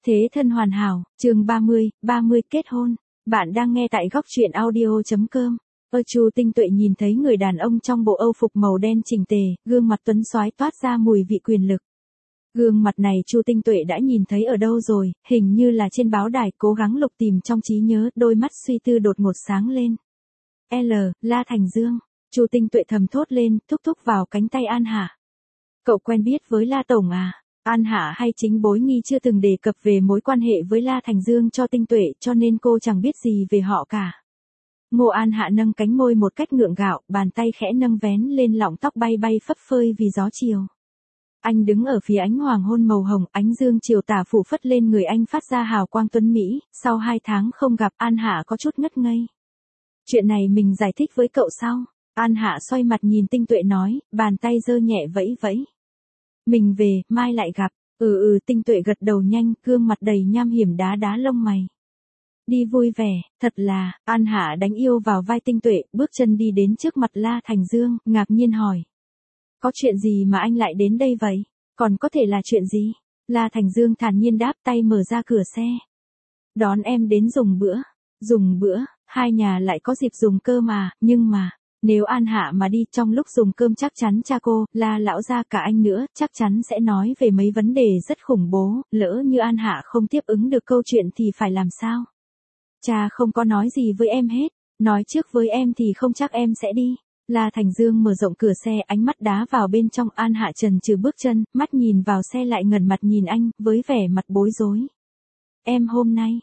Thế thân hoàn hảo, chương 30 kết hôn. Bạn đang nghe tại góc truyện audio.com. Chu Tinh Tuệ nhìn thấy người đàn ông trong bộ âu phục màu đen chỉnh tề, gương mặt tuấn soái toát ra mùi vị quyền lực. Gương mặt này Chu Tinh Tuệ đã nhìn thấy ở đâu rồi, hình như là trên báo đài, cố gắng lục tìm trong trí nhớ, đôi mắt suy tư đột ngột sáng lên. La Thành Dương, Chu Tinh Tuệ thầm thốt lên, thúc thúc vào cánh tay An Hạ. Cậu quen biết với La Tổng à? An Hạ hay chính bối nghi chưa từng đề cập về mối quan hệ với La Thành Dương cho Tinh Tuệ, cho nên cô chẳng biết gì về họ cả. Ngô An Hạ nâng cánh môi một cách gượng gạo, bàn tay khẽ nâng vén lên lọng tóc bay bay phấp phới vì gió chiều. Anh đứng ở phía ánh hoàng hôn màu hồng, ánh dương chiều tà phủ phất lên người anh phát ra hào quang tuấn mỹ. Sau 2 tháng không gặp, An Hạ có chút ngất ngây. Chuyện này mình giải thích với cậu sau. An Hạ xoay mặt nhìn Tinh Tuệ nói, bàn tay giơ nhẹ vẫy vẫy. Mình về, mai lại gặp. Tinh Tuệ gật đầu nhanh, gương mặt đầy nham hiểm đá lông mày. Đi vui vẻ, thật là. An Hạ đánh yêu vào vai Tinh Tuệ, bước chân đi đến trước mặt La Thành Dương, ngạc nhiên hỏi. Có chuyện gì mà anh lại đến đây vậy? Còn có thể là chuyện gì? La Thành Dương thản nhiên đáp, tay mở ra cửa xe. Đón em đến dùng bữa. Dùng bữa, hai nhà lại có dịp dùng cơm mà, nhưng mà, nếu An Hạ mà đi trong lúc dùng cơm chắc chắn cha cô, La lão gia cả anh nữa, chắc chắn sẽ nói về mấy vấn đề rất khủng bố, lỡ như An Hạ không tiếp ứng được câu chuyện thì phải làm sao? Cha không có nói gì với em hết, nói trước với em thì không chắc em sẽ đi. La Thành Dương mở rộng cửa xe, ánh mắt đá vào bên trong. An Hạ chần chừ bước chân, mắt nhìn vào xe lại ngẩng mặt nhìn anh, với vẻ mặt bối rối. Em hôm nay,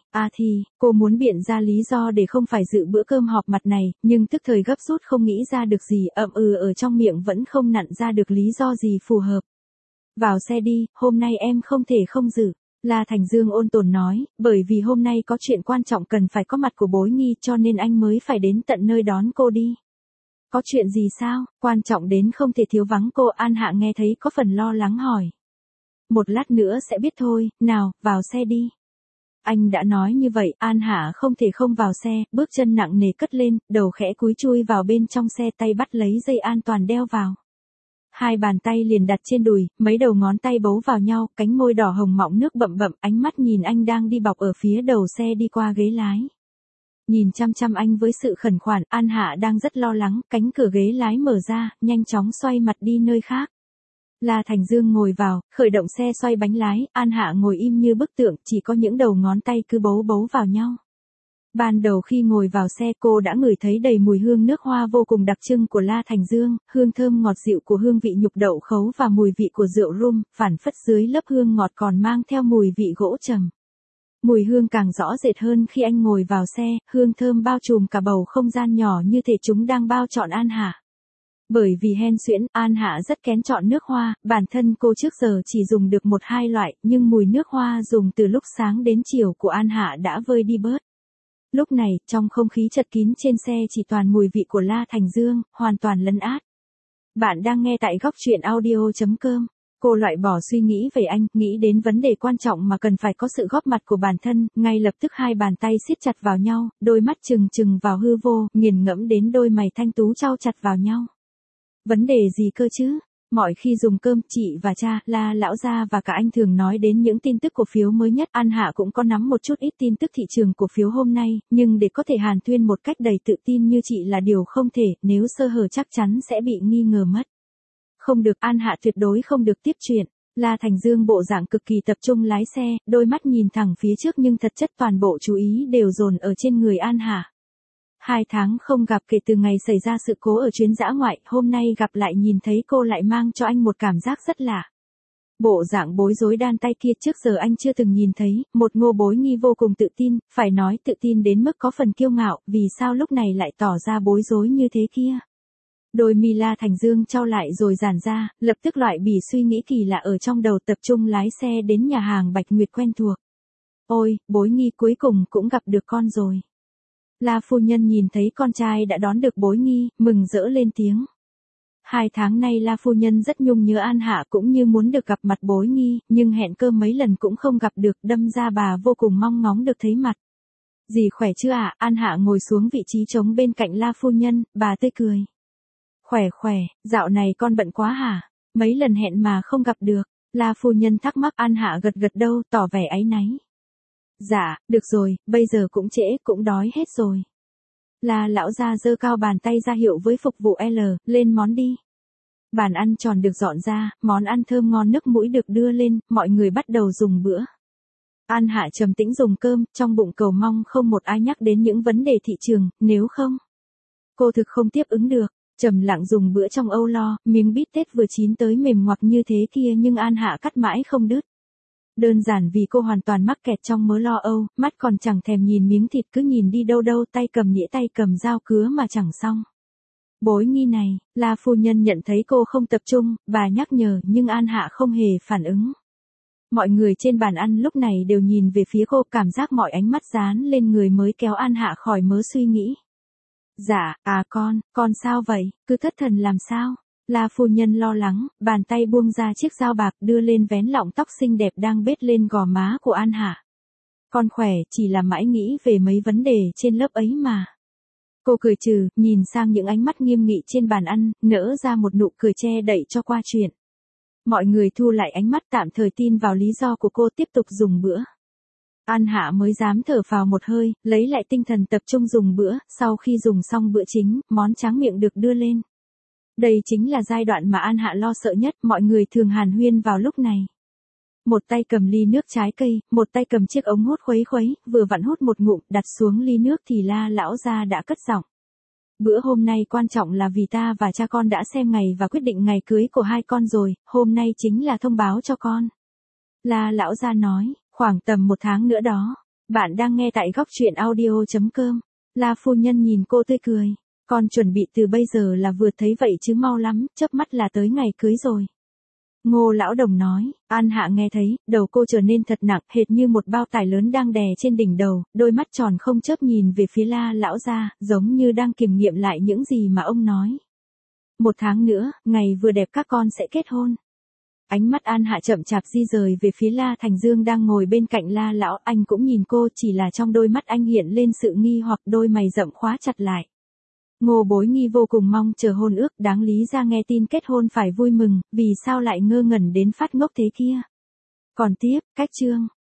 cô muốn biện ra lý do để không phải dự bữa cơm họp mặt này, nhưng tức thời gấp rút không nghĩ ra được gì, ở trong miệng vẫn không nặn ra được lý do gì phù hợp. Vào xe đi, hôm nay em không thể không dự. La Thành Dương ôn tồn nói, bởi vì hôm nay có chuyện quan trọng cần phải có mặt của bối nghi cho nên anh mới phải đến tận nơi đón cô đi. Có chuyện gì sao, quan trọng đến không thể thiếu vắng cô? An Hạ nghe thấy có phần lo lắng hỏi. Một lát nữa sẽ biết thôi, nào, vào xe đi. Anh đã nói như vậy, An Hạ không thể không vào xe, bước chân nặng nề cất lên, đầu khẽ cúi chui vào bên trong xe, tay bắt lấy dây an toàn đeo vào. Hai bàn tay liền đặt trên đùi, mấy đầu ngón tay bấu vào nhau, cánh môi đỏ hồng mọng nước bậm bậm, ánh mắt nhìn anh đang đi bọc ở phía đầu xe đi qua ghế lái. Nhìn chăm chăm anh với sự khẩn khoản, An Hạ đang rất lo lắng, cánh cửa ghế lái mở ra, nhanh chóng xoay mặt đi nơi khác. La Thành Dương ngồi vào, khởi động xe xoay bánh lái, An Hạ ngồi im như bức tượng, chỉ có những đầu ngón tay cứ bấu vào nhau. Ban đầu khi ngồi vào xe cô đã ngửi thấy đầy mùi hương nước hoa vô cùng đặc trưng của La Thành Dương, hương thơm ngọt dịu của hương vị nhục đậu khấu và mùi vị của rượu rum, phản phất dưới lớp hương ngọt còn mang theo mùi vị gỗ trầm. Mùi hương càng rõ rệt hơn khi anh ngồi vào xe, hương thơm bao trùm cả bầu không gian nhỏ như thể chúng đang bao trọn An Hạ. Bởi vì hen suyễn, An Hạ rất kén chọn nước hoa, bản thân cô trước giờ chỉ dùng được 1-2 loại, nhưng mùi nước hoa dùng từ lúc sáng đến chiều của An Hạ đã vơi đi bớt. Lúc này, trong không khí chật kín trên xe chỉ toàn mùi vị của La Thành Dương, hoàn toàn lấn át. Bạn đang nghe tại góc truyện audio.com. Cô loại bỏ suy nghĩ về anh, nghĩ đến vấn đề quan trọng mà cần phải có sự góp mặt của bản thân, ngay lập tức hai bàn tay siết chặt vào nhau, đôi mắt trừng vào hư vô, nghiền ngẫm đến đôi mày thanh tú chau chặt vào nhau. Vấn đề gì cơ chứ? Mọi khi dùng cơm, chị và cha, La lão gia và cả anh thường nói đến những tin tức cổ phiếu mới nhất. An Hạ cũng có nắm một chút ít tin tức thị trường cổ phiếu hôm nay, nhưng để có thể hàn huyên một cách đầy tự tin như chị là điều không thể, nếu sơ hở chắc chắn sẽ bị nghi ngờ mất. Không được, An Hạ tuyệt đối không được tiếp chuyện. La Thành Dương bộ dạng cực kỳ tập trung lái xe, đôi mắt nhìn thẳng phía trước nhưng thật chất toàn bộ chú ý đều dồn ở trên người An Hạ. 2 tháng không gặp kể từ ngày xảy ra sự cố ở chuyến dã ngoại, hôm nay gặp lại nhìn thấy cô lại mang cho anh một cảm giác rất lạ. Bộ dạng bối rối đan tay kia trước giờ anh chưa từng nhìn thấy, một Ngô Bối Nghi vô cùng tự tin, phải nói tự tin đến mức có phần kiêu ngạo, vì sao lúc này lại tỏ ra bối rối như thế kia. Đôi mi La Thành Dương chau lại rồi giãn ra, lập tức loại bỉ suy nghĩ kỳ lạ ở trong đầu, tập trung lái xe đến nhà hàng Bạch Nguyệt quen thuộc. Ôi, Bối Nghi cuối cùng cũng gặp được con rồi. La phu nhân nhìn thấy con trai đã đón được Bối Nghi, mừng rỡ lên tiếng. 2 tháng nay La phu nhân rất nhung nhớ An Hạ cũng như muốn được gặp mặt Bối Nghi, nhưng hẹn cơm mấy lần cũng không gặp được, đâm ra bà vô cùng mong ngóng được thấy mặt. Dì khỏe chưa ạ? An Hạ ngồi xuống vị trí trống bên cạnh La phu nhân, bà tươi cười. Khỏe, dạo này con bận quá hả? Mấy lần hẹn mà không gặp được. La phu nhân thắc mắc. An Hạ gật đầu tỏ vẻ áy náy. Dạ, được rồi, bây giờ cũng trễ, cũng đói hết rồi. La lão gia giơ cao bàn tay ra hiệu với phục vụ L, lên món đi. Bàn ăn tròn được dọn ra, món ăn thơm ngon nước mũi được đưa lên, mọi người bắt đầu dùng bữa. An Hạ trầm tĩnh dùng cơm, trong bụng cầu mong không một ai nhắc đến những vấn đề thị trường, nếu không, cô thực không tiếp ứng được. Trầm lặng dùng bữa trong âu lo, miếng bít tết vừa chín tới mềm ngoặc như thế kia nhưng An Hạ cắt mãi không đứt. Đơn giản vì cô hoàn toàn mắc kẹt trong mớ lo âu, mắt còn chẳng thèm nhìn miếng thịt cứ nhìn đi đâu đâu, tay cầm đĩa tay cầm dao cứa mà chẳng xong. Bối nghi này, La phu nhân nhận thấy cô không tập trung, bà nhắc nhở nhưng An Hạ không hề phản ứng. Mọi người trên bàn ăn lúc này đều nhìn về phía cô, cảm giác mọi ánh mắt dán lên người mới kéo An Hạ khỏi mớ suy nghĩ. Dạ, con sao vậy, cứ thất thần làm sao? La phu nhân lo lắng, bàn tay buông ra chiếc dao bạc đưa lên vén lọng tóc xinh đẹp đang bết lên gò má của An Hạ. Con khỏe, chỉ là mãi nghĩ về mấy vấn đề trên lớp ấy mà. Cô cười trừ, nhìn sang những ánh mắt nghiêm nghị trên bàn ăn, nở ra một nụ cười che đậy cho qua chuyện. Mọi người thu lại ánh mắt tạm thời tin vào lý do của cô tiếp tục dùng bữa. An Hạ mới dám thở phào một hơi, lấy lại tinh thần tập trung dùng bữa, sau khi dùng xong bữa chính, món tráng miệng được đưa lên. Đây chính là giai đoạn mà An Hạ lo sợ nhất, mọi người thường hàn huyên vào lúc này. Một tay cầm ly nước trái cây, một tay cầm chiếc ống hút khuấy khuấy, vừa vặn hút một ngụm, đặt xuống ly nước thì La lão gia đã cất giọng. Bữa hôm nay quan trọng là vì ta và cha con đã xem ngày và quyết định ngày cưới của hai con rồi, hôm nay chính là thông báo cho con. La lão gia nói, khoảng tầm 1 tháng nữa đó. Bạn đang nghe tại góc truyện audio.com. La phu nhân nhìn cô tươi cười. Con chuẩn bị từ bây giờ là vừa thấy vậy chứ mau lắm, chớp mắt là tới ngày cưới rồi. Ngô lão đồng nói, An Hạ nghe thấy, đầu cô trở nên thật nặng, hệt như một bao tải lớn đang đè trên đỉnh đầu, đôi mắt tròn không chớp nhìn về phía La lão gia, giống như đang kiểm nghiệm lại những gì mà ông nói. 1 tháng nữa, ngày vừa đẹp các con sẽ kết hôn. Ánh mắt An Hạ chậm chạp di rời về phía La Thành Dương đang ngồi bên cạnh La lão, anh cũng nhìn cô, chỉ là trong đôi mắt anh hiện lên sự nghi hoặc, đôi mày rậm khóa chặt lại. Ngô Bối Nghi vô cùng mong chờ hôn ước, đáng lý ra nghe tin kết hôn phải vui mừng, vì sao lại ngơ ngẩn đến phát ngốc thế kia. Còn tiếp, cách chương.